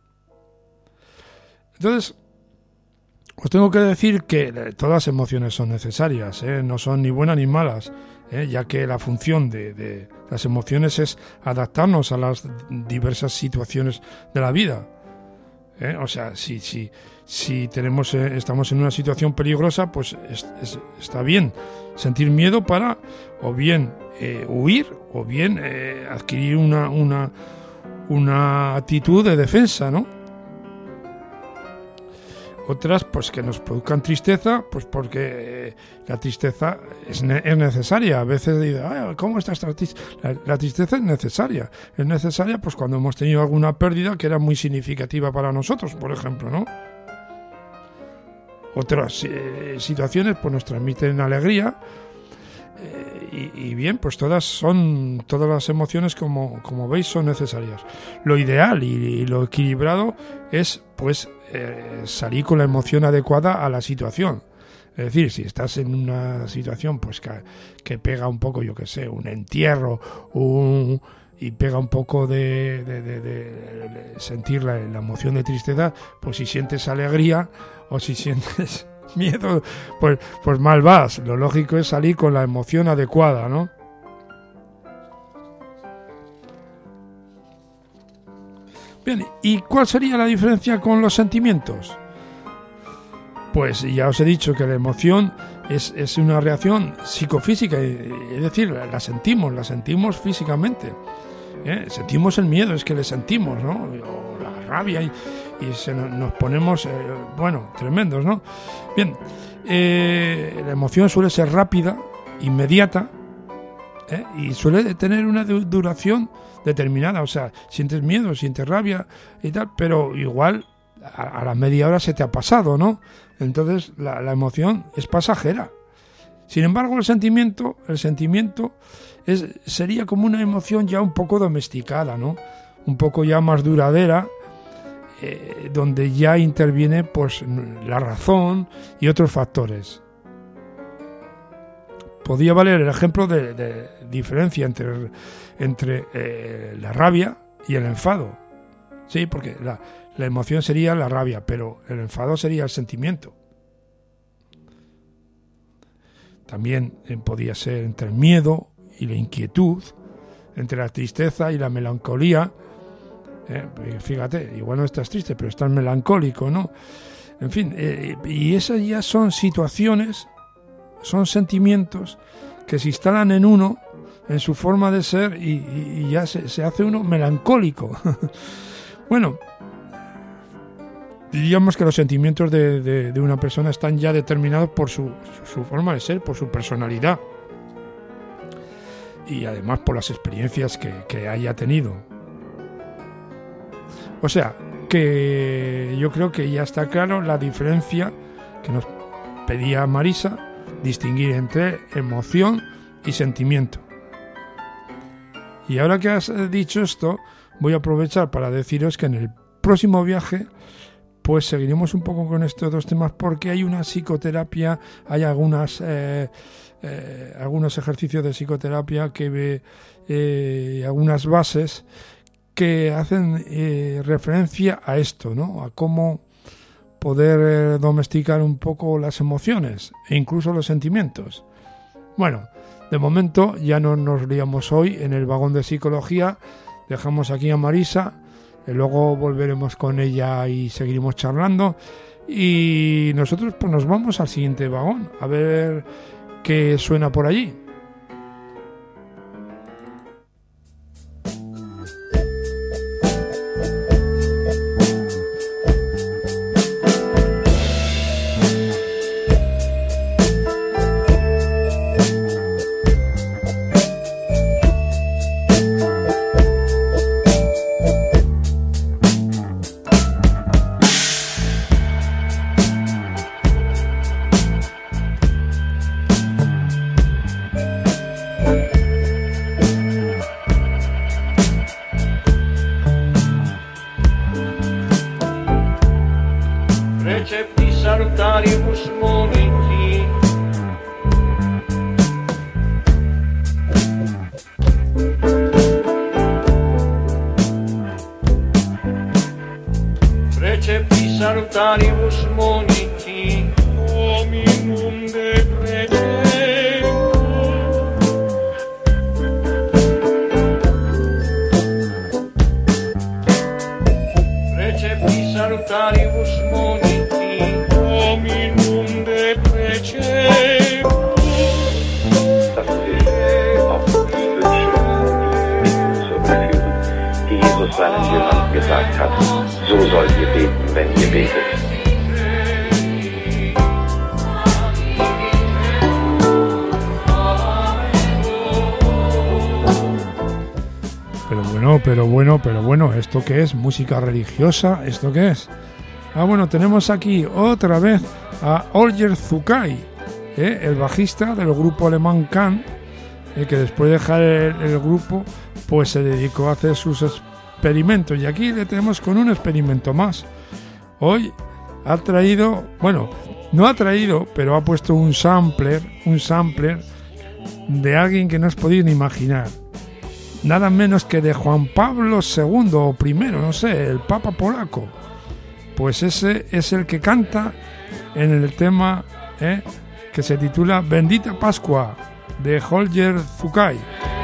Entonces, os tengo que decir que todas las emociones son necesarias, ¿eh? No son ni buenas ni malas, ¿eh? Ya que la función de, de las emociones es adaptarnos a las diversas situaciones de la vida. ¿Eh? O sea, si, si, si tenemos, eh, estamos en una situación peligrosa, pues es, es, está bien sentir miedo para o bien eh, huir o bien eh, adquirir una, una, una actitud de defensa, ¿no? Otras, pues que nos produzcan tristeza, pues porque eh, la tristeza es, ne- es necesaria. A veces digo, ay, ¿cómo está esta tristeza? La, la tristeza es necesaria. Es necesaria pues cuando hemos tenido alguna pérdida que era muy significativa para nosotros, por ejemplo, ¿no? Otras eh, situaciones pues nos transmiten alegría. Eh, y, y bien, pues todas son, todas las emociones, como, como veis, son necesarias. Lo ideal y, y lo equilibrado es, pues, eh, salir con la emoción adecuada a la situación. Es decir, si estás en una situación, pues, que, que pega un poco, yo qué sé, un entierro, un, y pega un poco de, de, de, de, de sentir la, la emoción de tristeza, pues si sientes alegría o si sientes miedo, pues, pues mal vas. Lo lógico es salir con la emoción adecuada, ¿no? Bien, ¿y cuál sería la diferencia con los sentimientos? Pues ya os he dicho que la emoción es, es una reacción psicofísica, es decir, la, la sentimos, la sentimos físicamente. ¿eh? Sentimos el miedo, es que le sentimos, ¿no? O la rabia y, y se nos, nos ponemos, eh, bueno, tremendos, ¿no? Bien, eh, la emoción suele ser rápida, inmediata, ¿eh? y suele tener una duración determinada. O sea, sientes miedo, sientes rabia y tal, pero igual a, a la media hora se te ha pasado, ¿no? Entonces la, la emoción es pasajera. Sin embargo, el sentimiento, el sentimiento es, sería como una emoción ya un poco domesticada, ¿no? Un poco ya más duradera, eh, donde ya interviene pues la razón y otros factores. Podría valer el ejemplo de, de diferencia entre, entre eh, la rabia y el enfado. Sí, porque la, la emoción sería la rabia, pero el enfado sería el sentimiento. También eh, podía ser entre el miedo y la inquietud, entre la tristeza y la melancolía. Eh, fíjate, igual no estás triste, pero estás melancólico, ¿no? En fin, eh, y esas ya son situaciones, son sentimientos que se instalan en uno, en su forma de ser, y, y, y ya se, se hace uno melancólico. Bueno, diríamos que los sentimientos de, de, de una persona están ya determinados por su, su forma de ser, por su personalidad. y además por las experiencias que, que haya tenido. O sea, que yo creo que ya está claro la diferencia que nos pedía Marisa, distinguir entre emoción y sentimiento. Y ahora que has dicho esto, voy a aprovechar para deciros que en el próximo viaje pues seguiremos un poco con estos dos temas, porque hay una psicoterapia, hay algunas eh, eh, algunos ejercicios de psicoterapia que ve eh, algunas bases que hacen eh, referencia a esto, ¿no? A cómo poder eh, domesticar un poco las emociones e incluso los sentimientos. Bueno, de momento ya no nos liamos hoy en el vagón de psicología, dejamos aquí a Marisa. Luego volveremos con ella y seguiremos charlando. Y nosotros pues nos vamos al siguiente vagón a ver qué suena por allí. Pero bueno, pero bueno, ¿esto qué es? ¿Música religiosa? ¿Esto qué es? Ah, bueno, tenemos aquí otra vez a Holger Zucay, ¿eh? el bajista del grupo alemán Can, eh, que después de dejar el, el grupo, pues se dedicó a hacer sus experimentos. Y aquí le tenemos con un experimento más. Hoy ha traído, bueno, no ha traído, pero ha puesto un sampler, un sampler de alguien que no os podéis ni imaginar. Nada menos que de Juan Pablo segundo o primero, no sé, el Papa polaco. Pues ese es el que canta en el tema ¿eh? que se titula Bendita Pascua, de Holger Zucay.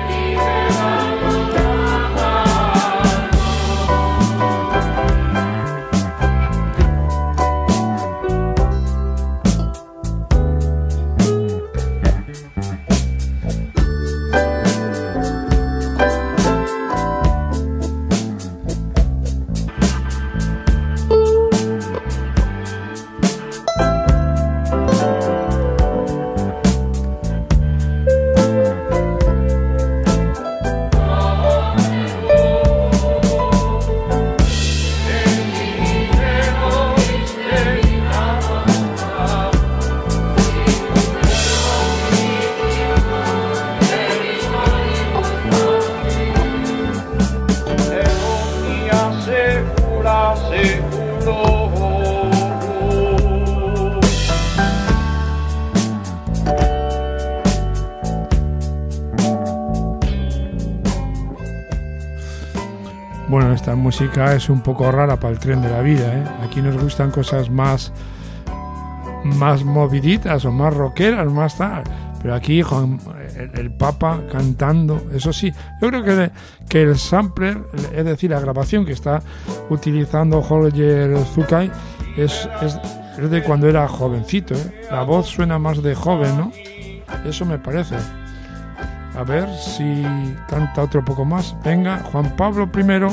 Bueno, esta música es un poco rara para el tren de la vida, ¿eh? Aquí nos gustan cosas más más moviditas o más rockeras, más tal. Pero aquí Juan, el, el Papa cantando, eso sí. Yo creo que, que el sampler, es decir, la grabación que está utilizando Holger Zucay es, es, es de cuando era jovencito, ¿eh? La voz suena más de joven, ¿no? Eso me parece. A ver si canta otro poco más. Venga, Juan Pablo primero.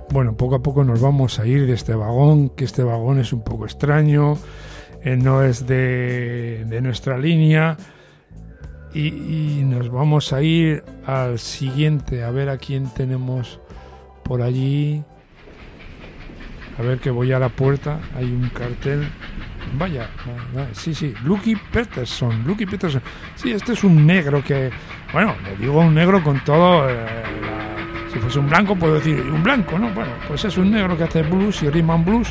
bueno, poco a poco nos vamos a ir de este vagón, que este vagón es un poco extraño, eh, no es de, de nuestra línea, y, y nos vamos a ir al siguiente, a ver a quién tenemos por allí. A ver, que voy a la puerta, hay un cartel. Vaya, sí, sí, Lucky Peterson, Lucky Peterson. Sí, este es un negro que, bueno, le digo un negro con todo, eh, la, si fuese un blanco puedo decir un blanco, ¿no? Bueno, pues es un negro que hace blues y rhythm and blues,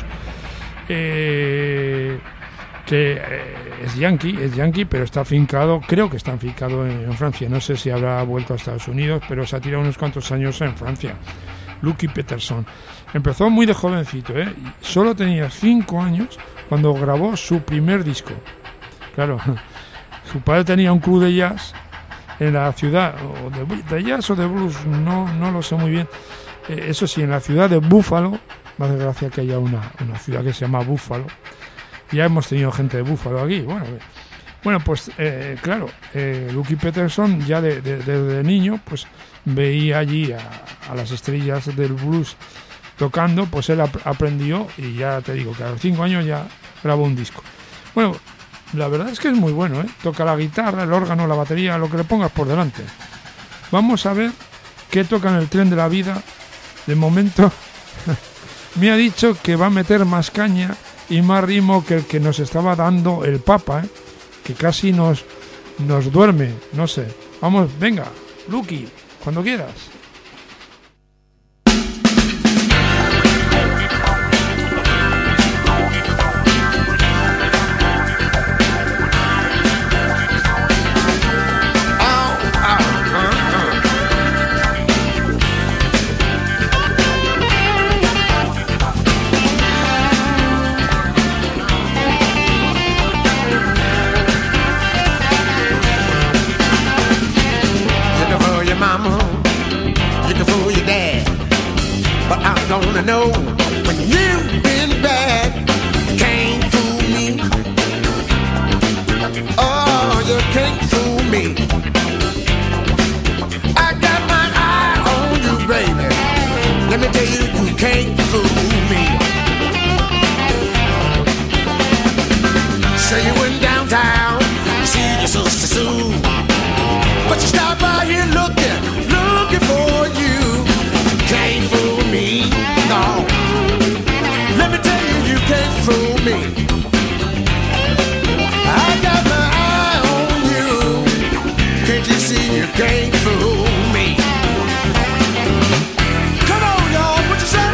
eh, que eh, es yankee, es yankee, pero está afincado, creo que está afincado en, en Francia, no sé si habrá vuelto a Estados Unidos, pero se ha tirado unos cuantos años en Francia. Lucky Peterson. Empezó muy de jovencito, ¿eh? Solo tenía cinco años cuando grabó su primer disco. Claro, su padre tenía un club de jazz en la ciudad, o de, de jazz o de blues, no, no lo sé muy bien. Eh, eso sí, en la ciudad de Buffalo, más de gracia que haya una, una ciudad que se llama Buffalo. Ya hemos tenido gente de Buffalo aquí. Bueno, bueno pues eh, claro, eh, Lucky Peterson ya de, de, de, de niño, pues veía allí a, a las estrellas del blues tocando, pues él ap- aprendió y ya te digo que a los cinco años ya grabó un disco. Bueno, la verdad es que es muy bueno, ¿eh? Toca la guitarra, el órgano, la batería, lo que le pongas por delante. Vamos a ver qué toca en el tren de la vida. De momento me ha dicho que va a meter más caña y más ritmo que el que nos estaba dando el Papa, ¿eh? Que casi nos, nos duerme, no sé. Vamos, venga, Lucky, cuando quieras. Gonna know when you've been bad, you can't fool me. Oh, you can't fool me. I got my eye on you, baby. Let me tell you, you can't fool me. Say you went downtown to see your sister Sue, but you stopped by here looking, looking for you. You can't fool me. No, let me tell you, you can't fool me. I got my eye on you. Can't you see you can't fool me? Come on, y'all, what you say?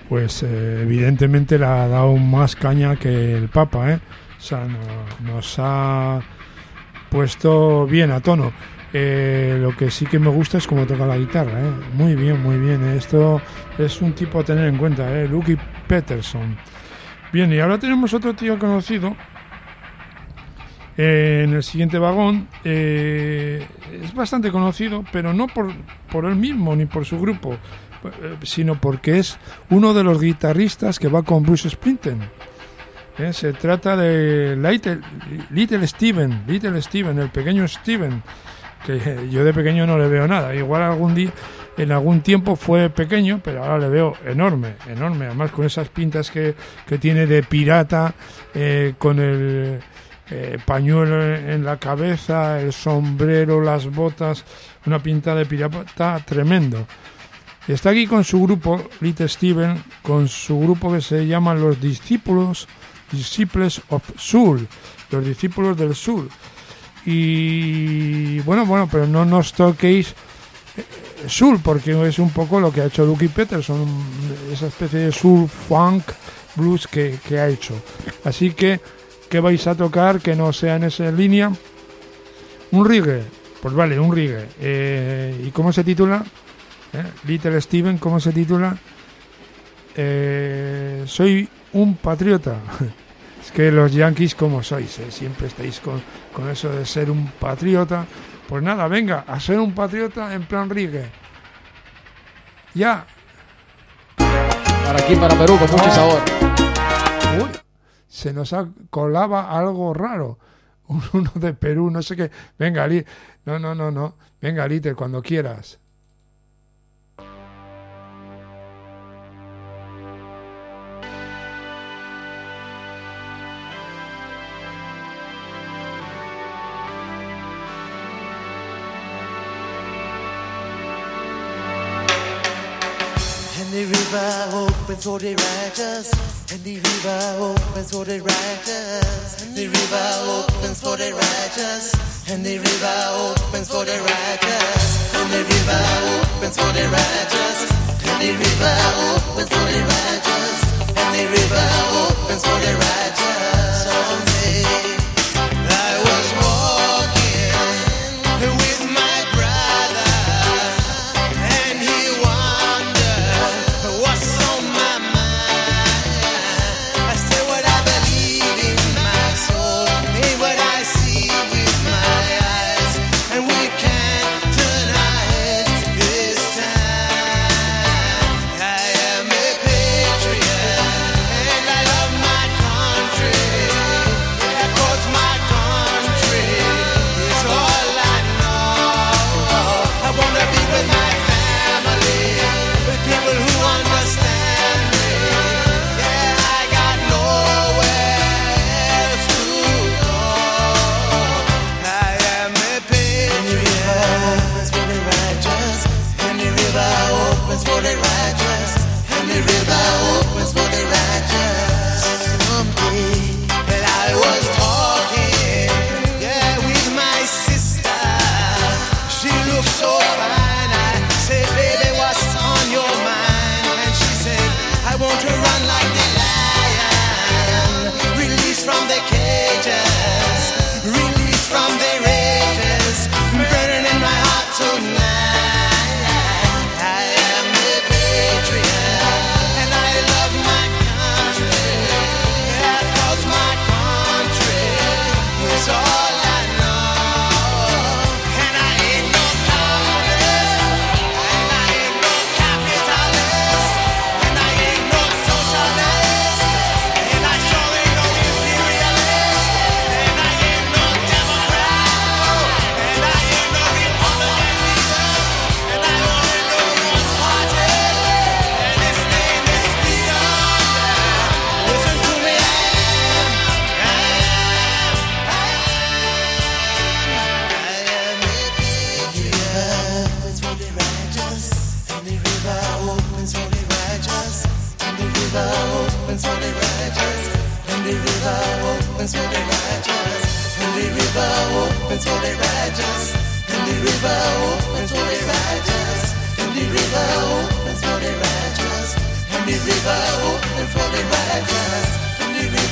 pues eh, evidentemente le ha dado más caña que el Papa, ¿eh? O sea, no, nos ha puesto bien a tono. Eh, lo que sí que me gusta es cómo toca la guitarra, ¿eh? Muy bien, muy bien. Esto es un tipo a tener en cuenta, ¿eh? Lucky Peterson. Bien, y ahora tenemos otro tío conocido eh, en el siguiente vagón. Eh, es bastante conocido, pero no por, por él mismo ni por su grupo, eh, sino porque es uno de los guitarristas que va con Bruce Springsteen. Eh, se trata de Little, Little Steven, Little Steven, el pequeño Steven, que yo de pequeño no le veo nada. Igual algún día, en algún tiempo fue pequeño, pero ahora le veo enorme, enorme. Además con esas pintas que, que tiene de pirata, eh, con el eh, pañuelo en la cabeza, el sombrero, las botas, una pinta de pirata tremendo. Está aquí con su grupo, Little Steven, con su grupo que se llama Los Discípulos, Disciples of Soul, los discípulos del sur. Y bueno, bueno, pero no nos toquéis soul, porque es un poco lo que ha hecho Lucky Peterson, esa especie de soul, funk, blues que, que ha hecho. Así que, ¿qué vais a tocar que no sea en esa línea? Un reggae, pues vale, un reggae. Eh, ¿Y cómo se titula? ¿Eh? Little Steven, ¿cómo se titula? Eh, soy un patriota. Es que los yankees, como sois, ¿eh? Siempre estáis con, con eso de ser un patriota. Pues nada, venga, a ser un patriota en plan reggae. Ya. Para aquí, para Perú, con mucho oh. sabor. Uy, se nos ha colaba algo raro. Uno de Perú, no sé qué. Venga, Li- no, no, no, no. Venga, Little, cuando quieras. And the river opens for the righteous. And the river opens for the righteous. And the river opens for the righteous. And the river opens for the righteous. And the river opens for the righteous. And the river opens for the righteous. And the river opens for the righteous. Someday I was walking with my brother, and he wondered what's on my mind. I said what I believe in my soul, ain't what I see with my eyes, and we can't turn our heads this time. I am a patriot, and I love my country, yeah, 'cause my country is all I know. I wanna be with my family, with people who understand me. Yeah, I got nowhere else to go. I am a patriot. And the river opens for the righteous. And the river opens for the righteous. And the river opens for the righteous. Someday, and I was talking, yeah, with my sister. She looked so fine. I said, baby, what's on your mind? And she said, I want to run like the lion, released from the cages, released from the rages, burning in my heart tonight. I am a patriot, and I love my country, yeah, 'cause my country is all I know. And I ain't no communist, and I ain't no capitalist, and I ain't no socialist, and I sure ain't no imperialist, and I ain't no Democrat, and I ain't no Republican either, and I only know one party, and his name is freedom. Listen to me, I am, I am, I am a patriot. Opens for the righteous, and the river opens for the righteous, and the river opens for the righteous, and the river opens for the righteous, and the river opens for the righteous, and the river opens for the righteous, and the river opens for the righteous, and the river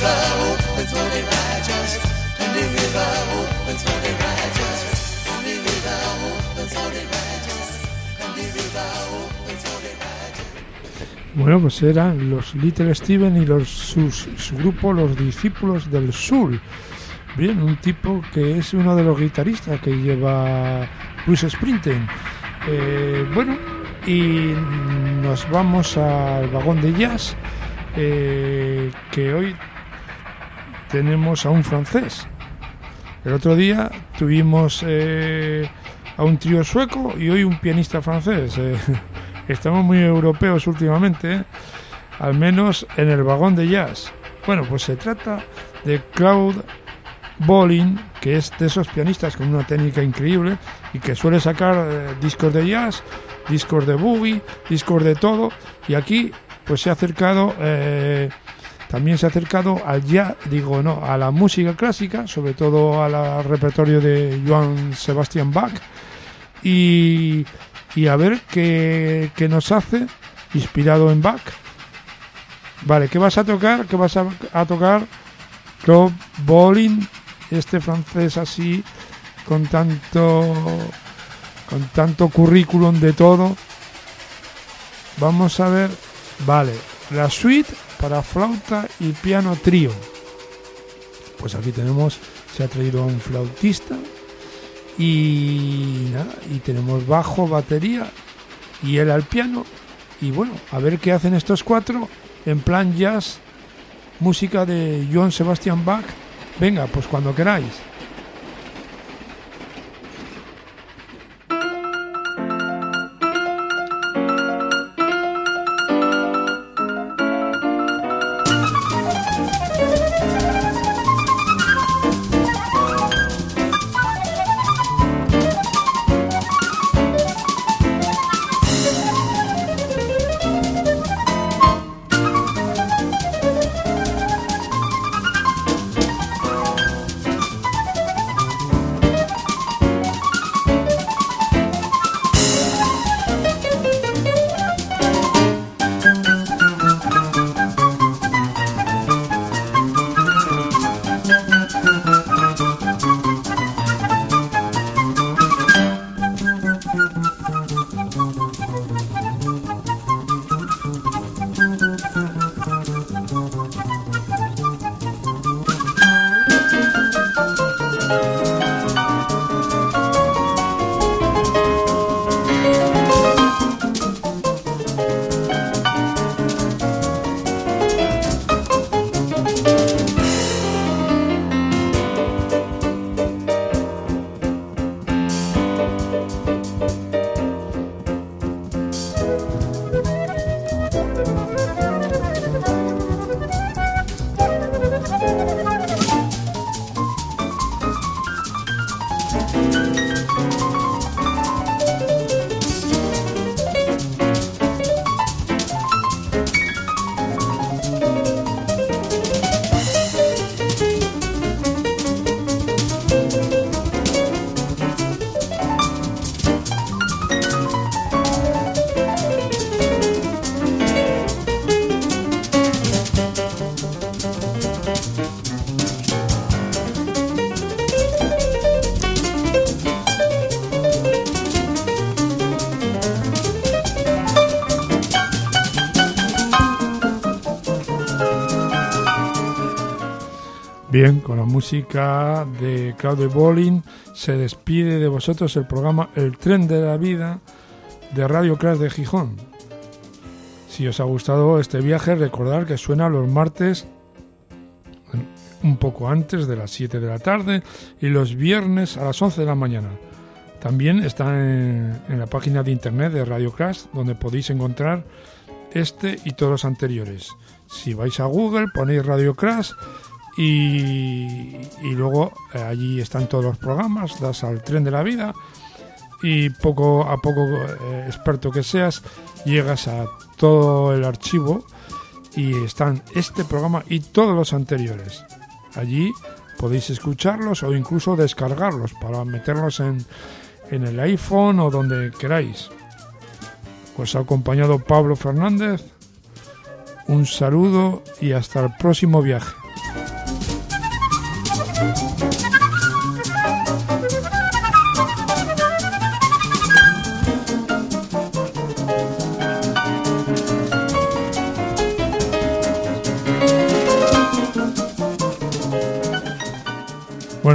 river opens for the righteous, and the river opens for the righteous, and the river opens for the righteous, and the river opens for the righteous. Bueno, pues eran los Little Steven y los, sus, su grupo, los Discípulos del Sur. Bien, un tipo que es uno de los guitarristas que lleva Bruce Springsteen. Eh, bueno, y nos vamos al vagón de jazz, eh, que hoy tenemos a un francés. El otro día tuvimos eh, a un trío sueco y hoy un pianista francés. Eh, estamos muy europeos últimamente, ¿eh? Al menos en el vagón de jazz. Bueno, pues se trata de Claude Bolin, que es de esos pianistas con una técnica increíble y que suele sacar eh, discos de jazz, discos de boogie, discos de todo, y aquí pues se ha acercado eh, también se ha acercado al jazz, digo no, a la música clásica, sobre todo al repertorio de Johann Sebastian Bach, y, y a ver qué, qué nos hace inspirado en Bach. Vale, ¿qué vas a tocar? ¿Qué vas a, a tocar? Claude Bolin, este francés así, con tanto con tanto currículum de todo. Vamos a ver, vale, la suite para flauta y piano trío. Pues aquí tenemos, se ha traído a un flautista y nada, y tenemos bajo, batería y él al piano. Y bueno, a ver qué hacen estos cuatro en plan jazz, música de Johann Sebastian Bach. Venga, pues cuando queráis. Bien, con la música de Claude Bolin se despide de vosotros el programa El Tren de la Vida de Radio Crash de Gijón. Si os ha gustado este viaje, recordad que suena los martes un poco antes de las siete de la tarde y los viernes a las once de la mañana. También está en, en la página de internet de Radio Crash, donde podéis encontrar este y todos los anteriores. Si vais a Google, ponéis Radio Crash y, y luego eh, allí están todos los programas, das al Tren de la Vida y poco a poco, eh, experto que seas, llegas a todo el archivo y están este programa y todos los anteriores. Allí podéis escucharlos o incluso descargarlos para meterlos en, en el iPhone o donde queráis. Os ha acompañado Pablo Fernández. Un saludo y hasta el próximo viaje.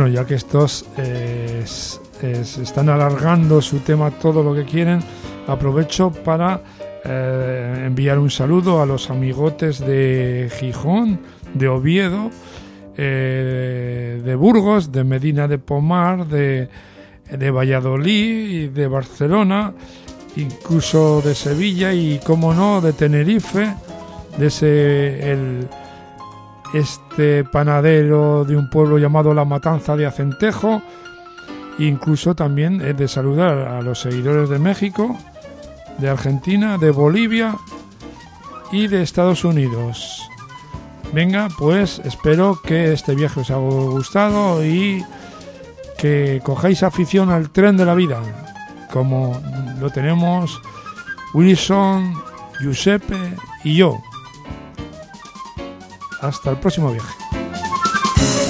bueno, ya que estos eh, s- es- están alargando su tema todo lo que quieren, aprovecho para eh, enviar un saludo a los amigotes de Gijón, de Oviedo, eh, de Burgos, de Medina de Pomar, de, de Valladolid y de Barcelona, incluso de Sevilla y, como no, de Tenerife, de ese el, este panadero de un pueblo llamado La Matanza de Acentejo. Incluso también es de saludar a los seguidores de México, de Argentina, de Bolivia y de Estados Unidos. Venga, pues espero que este viaje os haya gustado y que cojáis afición al tren de la vida, como lo tenemos Wilson, Giuseppe y yo. Hasta el próximo viaje.